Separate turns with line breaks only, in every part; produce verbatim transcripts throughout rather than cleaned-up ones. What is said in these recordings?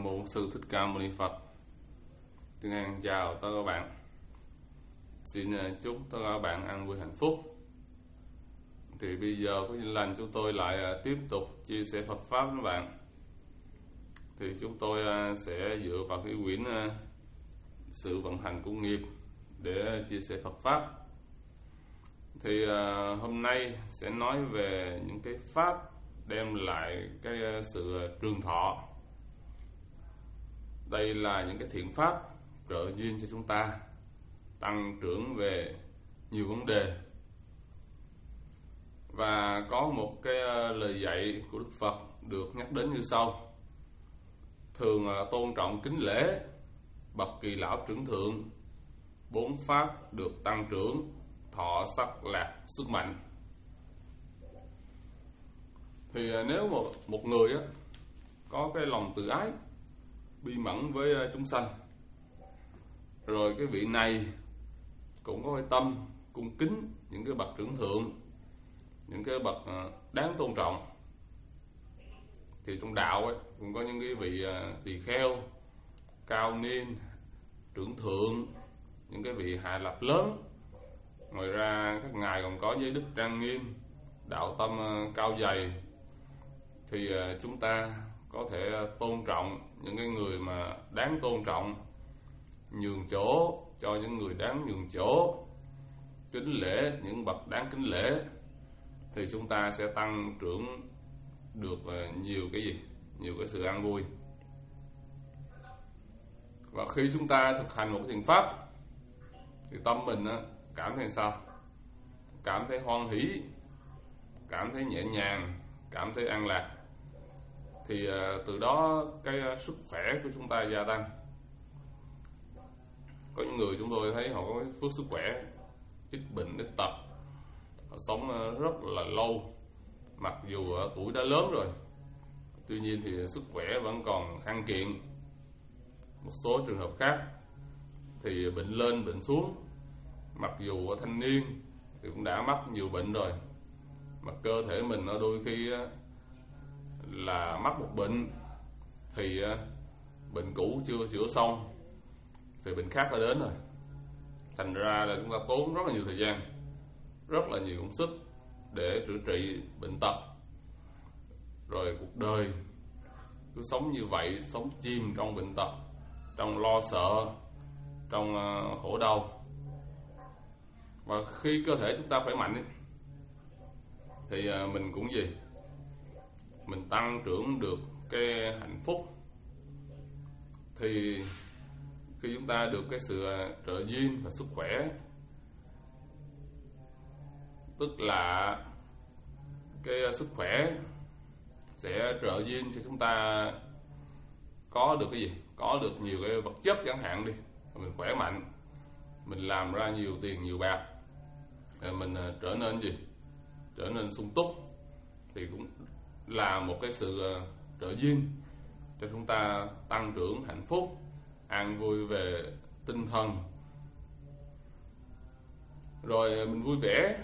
Nam Mô Sư Thích Ca Mâu Ni Phật. Tiên An chào tất cả các bạn. Xin chúc tất cả các bạn an vui hạnh phúc. Thì bây giờ có duyên lành chúng tôi lại tiếp tục chia sẻ Phật Pháp với các bạn. Thì chúng tôi sẽ dựa vào cái quyển Sự Vận Hành của Nghiệp để chia sẻ Phật Pháp. Thì hôm nay sẽ nói về những cái Pháp đem lại cái sự trường thọ. Đây là những cái thiện pháp trợ duyên cho chúng ta tăng trưởng về nhiều vấn đề. Và có một cái lời dạy của Đức Phật được nhắc đến như sau: thường tôn trọng kính lễ bậc kỳ lão trưởng thượng, bốn pháp được tăng trưởng thọ sắc lạc sức mạnh. Thì nếu một, một người á, có cái lòng từ ái bi mẫn với chúng sanh, rồi cái vị này cũng có cái tâm cung kính những cái bậc trưởng thượng, những cái bậc đáng tôn trọng, thì trong đạo ấy cũng có những cái vị tỳ kheo cao niên, trưởng thượng, những cái vị hạ lập lớn. Ngoài ra các ngài còn có giới đức trang nghiêm, đạo tâm cao dày. Thì chúng ta có thể tôn trọng những cái người mà đáng tôn trọng, nhường chỗ cho những người đáng nhường chỗ, kính lễ những bậc đáng kính lễ, thì chúng ta sẽ tăng trưởng được nhiều cái gì? Nhiều cái sự an vui. Và khi chúng ta thực hành một cái thiện pháp thì tâm mình cảm thấy sao? Cảm thấy hoan hỷ, cảm thấy nhẹ nhàng, cảm thấy an lạc. Thì từ đó cái sức khỏe của chúng ta gia tăng. Có những người chúng tôi thấy họ có phước sức khỏe, ít bệnh, ít tật, họ sống rất là lâu, mặc dù tuổi đã lớn rồi, tuy nhiên thì sức khỏe vẫn còn khang kiện. Một số trường hợp khác thì bệnh lên bệnh xuống, mặc dù thanh niên thì cũng đã mắc nhiều bệnh rồi, mà cơ thể mình đôi khi là mắc một bệnh thì bệnh cũ chưa chữa xong thì bệnh khác đã đến rồi. Thành ra là chúng ta tốn rất là nhiều thời gian, rất là nhiều công sức để chữa trị bệnh tật. Rồi cuộc đời cứ sống như vậy, sống chìm trong bệnh tật, trong lo sợ, trong khổ đau. Và khi cơ thể chúng ta khỏe mạnh ấy, thì mình cũng gì? Mình tăng trưởng được cái hạnh phúc. Thì khi chúng ta được cái sự trợ duyên và sức khỏe, tức là cái sức khỏe sẽ trợ duyên cho chúng ta có được cái gì? Có được nhiều cái vật chất chẳng hạn đi. Mình khỏe mạnh, mình làm ra nhiều tiền nhiều bạc, mình trở nên gì? Trở nên sung túc, thì cũng là một cái sự trợ duyên cho chúng ta tăng trưởng hạnh phúc, an vui về tinh thần. Rồi mình vui vẻ,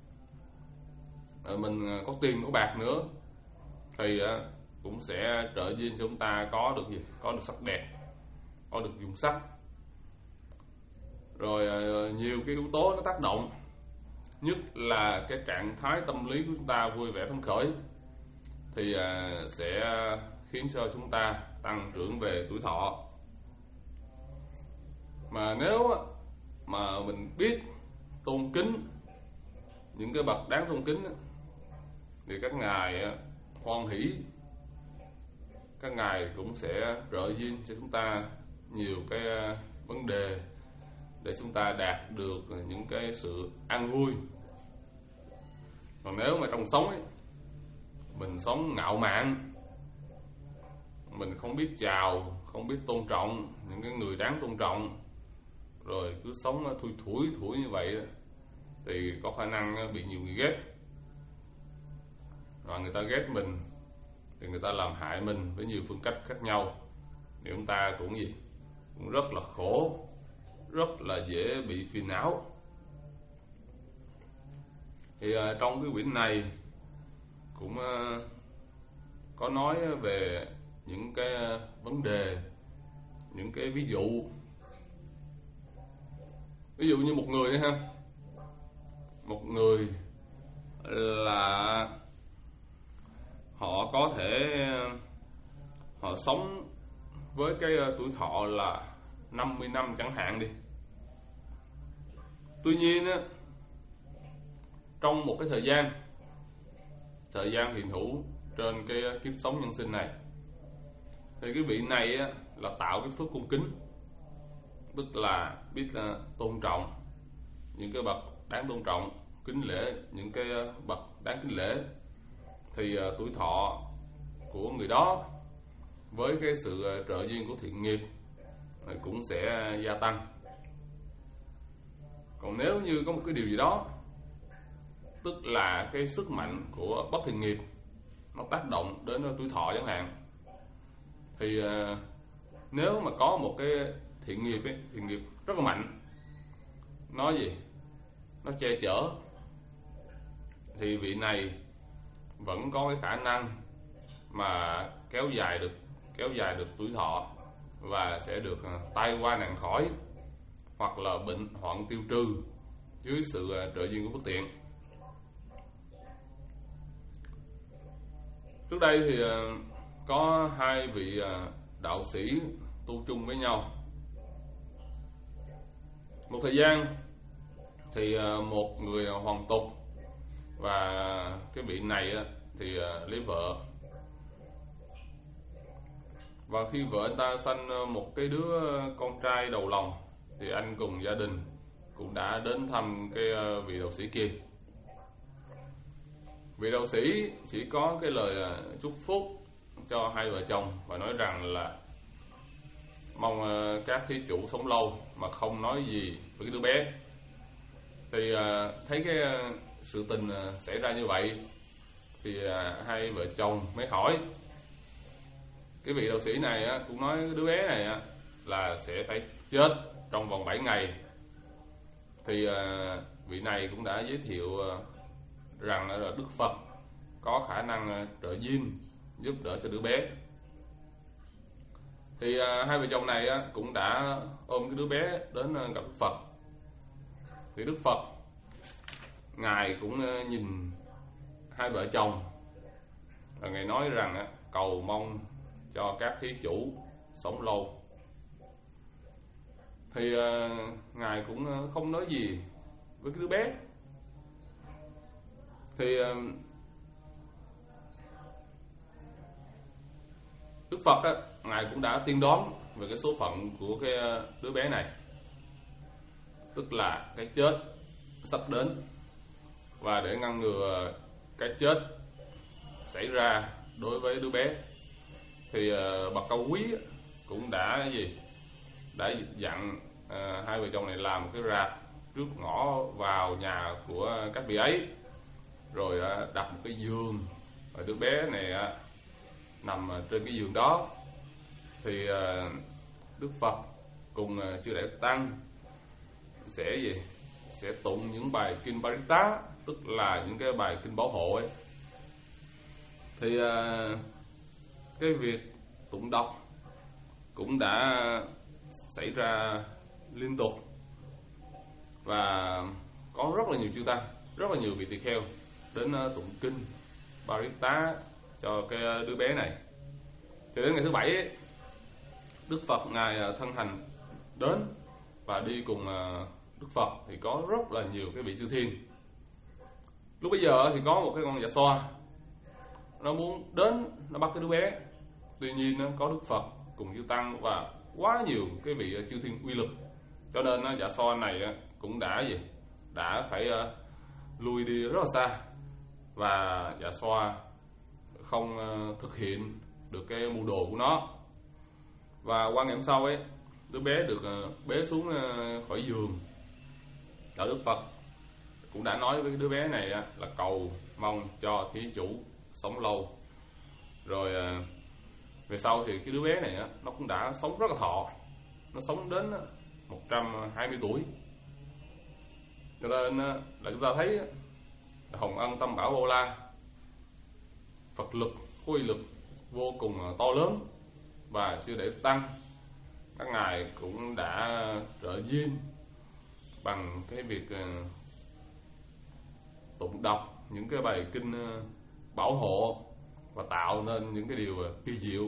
mình có tiền có bạc nữa, thì cũng sẽ trợ duyên cho chúng ta có được gì? Có được sắc đẹp, có được dùng sắc. Rồi nhiều cái yếu tố nó tác động, nhất là cái trạng thái tâm lý của chúng ta vui vẻ phấn khởi, thì sẽ khiến cho chúng ta tăng trưởng về tuổi thọ. Mà nếu mà mình biết tôn kính những cái bậc đáng tôn kính, thì các ngài hoan hỷ, các ngài cũng sẽ trợ duyên cho chúng ta nhiều cái vấn đề để chúng ta đạt được những cái sự an vui. Còn nếu mà trong sống ấy, mình sống ngạo mạn, mình không biết chào, không biết tôn trọng những cái người đáng tôn trọng, rồi cứ sống thui thủi thủi như vậy, thì có khả năng bị nhiều người ghét. Và người ta ghét mình thì người ta làm hại mình với nhiều phương cách khác nhau, thì chúng ta cũng gì? Cũng rất là khổ, rất là dễ bị phiền não. Thì uh, trong cái quyển này cũng uh, có nói về những cái vấn đề, những cái ví dụ. Ví dụ như một người đấy ha, một người là họ có thể họ sống với cái tuổi thọ là năm mươi năm chẳng hạn đi. Tuy nhiên á, trong một cái thời gian thời gian hiện hữu trên cái kiếp sống nhân sinh này, thì cái vị này á, là tạo cái phước cung kính, tức là biết uh, tôn trọng những cái bậc đáng tôn trọng, kính lễ những cái bậc đáng kính lễ, thì uh, tuổi thọ của người đó với cái sự uh, trợ duyên của thiện nghiệp uh, cũng sẽ uh, gia tăng. Còn nếu như có một cái điều gì đó, tức là cái sức mạnh của bất thiện nghiệp nó tác động đến tuổi thọ chẳng hạn, thì uh, nếu mà có một cái thiện nghiệp ấy, thiện nghiệp rất là mạnh, nó gì nó che chở, thì vị này vẫn có cái khả năng mà kéo dài được kéo dài được tuổi thọ và sẽ được uh, tai qua nạn khỏi, hoặc là bệnh hoạn tiêu trừ dưới sự uh, trợ duyên của phước thiện. Trước đây thì uh, có hai vị uh, đạo sĩ tu chung với nhau. Một thời gian thì uh, một người hoàn tục, và cái vị này uh, thì uh, lấy vợ. Và khi vợ anh ta sanh một cái đứa con trai đầu lòng, thì anh cùng gia đình cũng đã đến thăm cái uh, vị đạo sĩ kia. Vị đạo sĩ chỉ có cái lời uh, chúc phúc cho hai vợ chồng và nói rằng là mong uh, các thí chủ sống lâu, mà không nói gì với cái đứa bé. Thì uh, thấy cái uh, sự tình uh, xảy ra như vậy, thì uh, hai vợ chồng mới hỏi. Cái vị đạo sĩ này uh, cũng nói cái đứa bé này uh, là sẽ phải chết trong vòng bảy ngày. Thì uh, vị này cũng đã giới thiệu uh, rằng là Đức Phật có khả năng uh, trợ duyên giúp đỡ cho đứa bé. Thì uh, hai vợ chồng này uh, cũng đã ôm cái đứa bé đến uh, gặp Đức Phật. Thì Đức Phật ngài cũng uh, nhìn hai vợ chồng, và ngài nói rằng uh, cầu mong cho các thí chủ sống lâu. Thì uh, ngài cũng uh, không nói gì với cái đứa bé. Thì uh, Đức Phật á, ngài cũng đã tiên đoán về cái số phận của cái đứa bé này, tức là cái chết sắp đến. Và để ngăn ngừa cái chết xảy ra đối với đứa bé, thì uh, bậc cao quý cũng đã gì đã dặn uh, hai vợ chồng này làm một cái rạp trước ngõ vào nhà của các vị ấy, rồi uh, đặt một cái giường, và đứa bé này uh, nằm trên cái giường đó. Thì uh, Đức Phật cùng uh, chư Đại Đức Tăng sẽ gì sẽ tụng những bài kinh Parita, tức là những cái bài kinh bảo hộ ấy. Thì uh, cái việc tụng đọc cũng đã xảy ra liên tục, và có rất là nhiều chư tăng, rất là nhiều vị tỳ kheo đến uh, tụng kinh Parita cho cái đứa bé này. Thì đến ngày thứ bảy ấy, Đức Phật ngài thân hành đến và đi cùng Đức Phật, thì có rất là nhiều cái vị chư thiên. Lúc bây giờ thì có một cái con dạ xoa, nó muốn đến nó bắt cái đứa bé. Tuy nhiên nó có Đức Phật cùng chư tăng và quá nhiều cái vị chư thiên uy lực, cho nên dạ xoa này cũng đã gì đã phải lui đi rất là xa, và dạ xoa không uh, thực hiện được cái mưu đồ của nó. Và qua ngày hôm sau ấy, đứa bé được uh, bế xuống uh, khỏi giường. Đạo Đức Phật cũng đã nói với đứa bé này uh, là cầu mong cho thí chủ sống lâu. Rồi uh, về sau thì cái đứa bé này uh, nó cũng đã sống rất là thọ, nó sống đến uh, một trăm hai mươi tuổi. Cho nên uh, là chúng ta thấy uh, Hồng Ân Tâm Bảo Bô La, Phật lực, uy lực vô cùng to lớn, và chưa để tăng, các ngài cũng đã trợ duyên bằng cái việc uh, tụng đọc những cái bài kinh uh, bảo hộ và tạo nên những cái điều uh, kỳ diệu.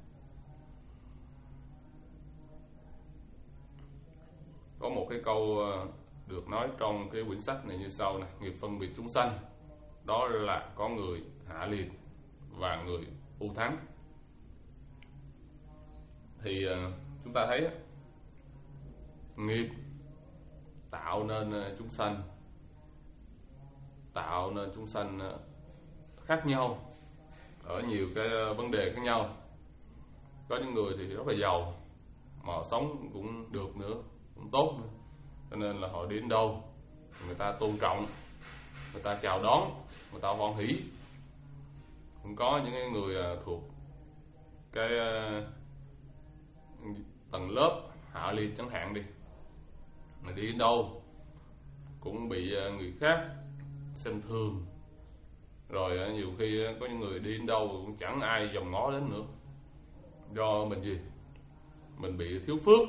Có một cái câu uh, được nói trong cái quyển sách này như sau này: nghiệp phân biệt chúng sanh, đó là có người hạ liệt và người ưu thắng. Thì uh, chúng ta thấy nghiệp tạo nên chúng sanh, tạo nên chúng sanh khác nhau ở nhiều cái vấn đề khác nhau. Có những người thì rất là giàu mà họ sống cũng được nữa, cũng tốt nữa, cho nên là họ đến đâu người ta tôn trọng, người ta chào đón, người ta hoan hỷ. Cũng có những người thuộc cái tầng lớp hạ liệt chẳng hạn đi, mà đi đến đâu cũng bị người khác xem thường, rồi nhiều khi có những người đi đến đâu cũng chẳng ai dòm ngó đến nữa. Do mình gì? Mình bị thiếu phước.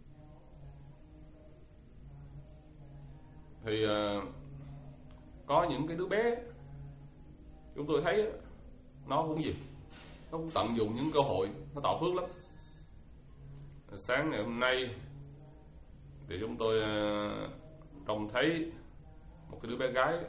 Thì uh, có những cái đứa bé chúng tôi thấy nó cũng gì? Nó cũng tận dụng những cơ hội, nó tạo phước lắm. Sáng ngày hôm nay thì chúng tôi uh, trông thấy một cái đứa bé gái.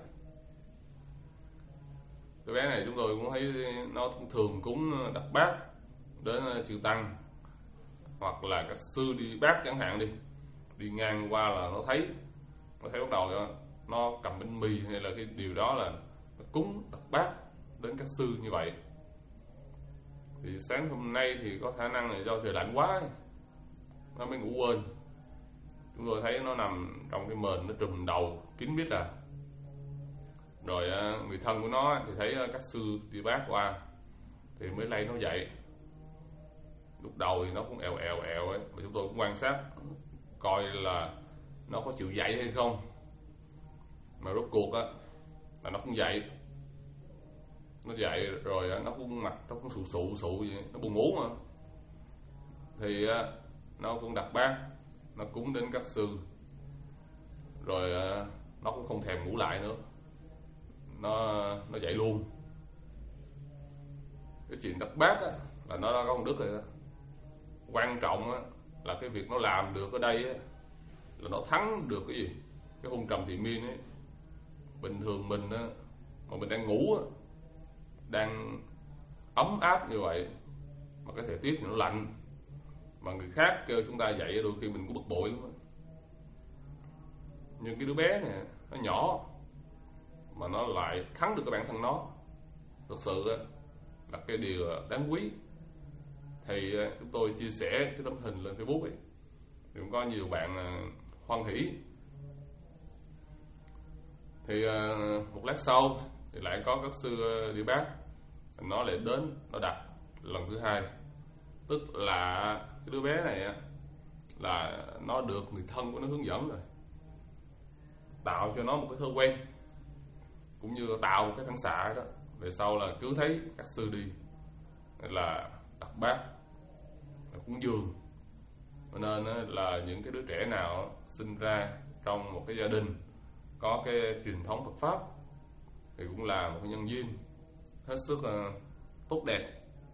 Đứa bé này chúng tôi cũng thấy nó thường cúng đặt bát đến chư tăng, hoặc là các sư đi bát chẳng hạn đi, đi ngang qua là nó thấy nó thấy bắt đầu nó cầm bánh mì hay là cái điều đó là cúng đặt bát đến các sư như vậy. Thì sáng hôm nay thì có khả năng là do trời lạnh quá nó mới ngủ quên. Chúng tôi thấy nó nằm trong cái mền, nó trùm đầu kín mít à. Rồi người thân của nó thì thấy các sư đi bát qua thì mới lay nó dậy. Lúc đầu thì nó cũng èo èo èo ấy, mà chúng tôi cũng quan sát coi là nó có chịu dậy hay không. Mà rốt cuộc á là nó không dậy. Nó dậy rồi nó cũng mặt nó cũng sụ sụ sụ vậy, nó buồn ngủ mà. Thì nó cũng đặt bát, nó cúng đến các sư. Rồi nó cũng không thèm ngủ lại nữa. Nó nó dậy luôn. Cái chuyện đặt bát á là nó đã có công đức rồi đó. Quan trọng á là cái việc nó làm được ở đây á là nó thắng được cái gì? Cái hung trầm thị miên ấy. Bình thường mình á mà mình đang ngủ á, đang ấm áp như vậy mà cái thời tiết thì nó lạnh, mà người khác kêu chúng ta dậy đôi khi mình cũng bực bội lắm á. Nhưng cái đứa bé này nó nhỏ mà nó lại thắng được cái bản thân nó, thực sự là cái điều đáng quý. Thì chúng tôi chia sẻ cái tấm hình lên Facebook ấy, thì cũng có nhiều bạn hoan hỷ. Thì một lát sau thì lại có các sư đi bát, nó lại đến nó đặt lần thứ hai. Tức là cái đứa bé này là nó được người thân của nó hướng dẫn rồi, tạo cho nó một cái thói quen, cũng như tạo một cái phản xạ đó. Về sau là cứ thấy các sư đi là đặt bát, là cúng dường. Cho nên là những cái đứa trẻ nào sinh ra trong một cái gia đình có cái truyền thống Phật pháp thì cũng là một cái nhân duyên hết sức uh, tốt đẹp.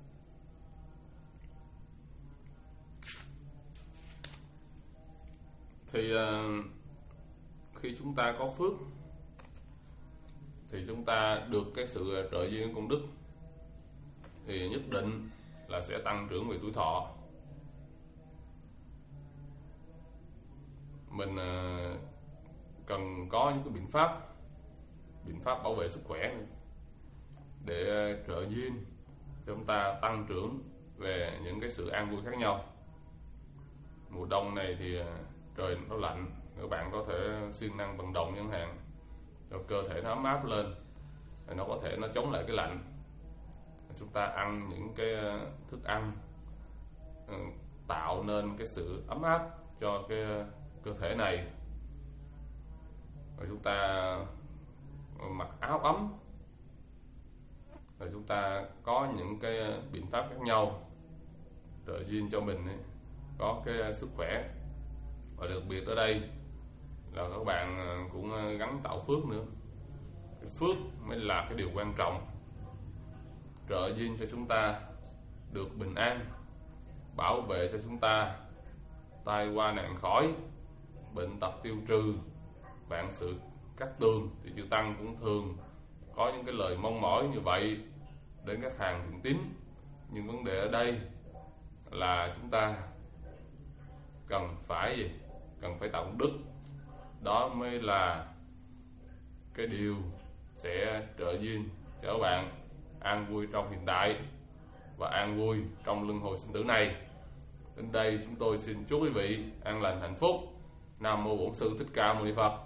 Thì uh, khi chúng ta có phước thì chúng ta được cái sự trợ duyên công đức thì nhất định là sẽ tăng trưởng về tuổi thọ. Mình uh, cần có những cái biện pháp biện pháp bảo vệ sức khỏe để uh, trợ duyên cho chúng ta tăng trưởng về những cái sự an vui khác nhau. Mùa đông này thì uh, trời nó lạnh, các bạn có thể siêng năng vận động chẳng hạn, cho cơ thể nó ấm áp lên, thì nó có thể nó chống lại cái lạnh. Chúng ta ăn những cái thức ăn tạo nên cái sự ấm áp cho cái cơ thể này, rồi chúng ta mặc áo ấm, rồi chúng ta có những cái biện pháp khác nhau trợ duyên cho mình ấy, có cái sức khỏe. Và đặc biệt ở đây là các bạn cũng gắn tạo phước nữa. Cái phước mới là cái điều quan trọng, trợ duyên cho chúng ta được bình an, bảo vệ cho chúng ta tai qua nạn khỏi, bệnh tật tiêu trừ, vạn sự cát tường. Thì chư Tăng cũng thường có những cái lời mong mỏi như vậy đến các hàng thiện tín. Nhưng vấn đề ở đây là chúng ta cần phải gì? Cần phải tạo công đức. Đó mới là cái điều sẽ trợ duyên cho các bạn an vui trong hiện tại và an vui trong luân hồi sinh tử này. Đến đây chúng tôi xin chúc quý vị an lành hạnh phúc. Nam mô Bổn Sư Thích Ca Mâu Ni Phật.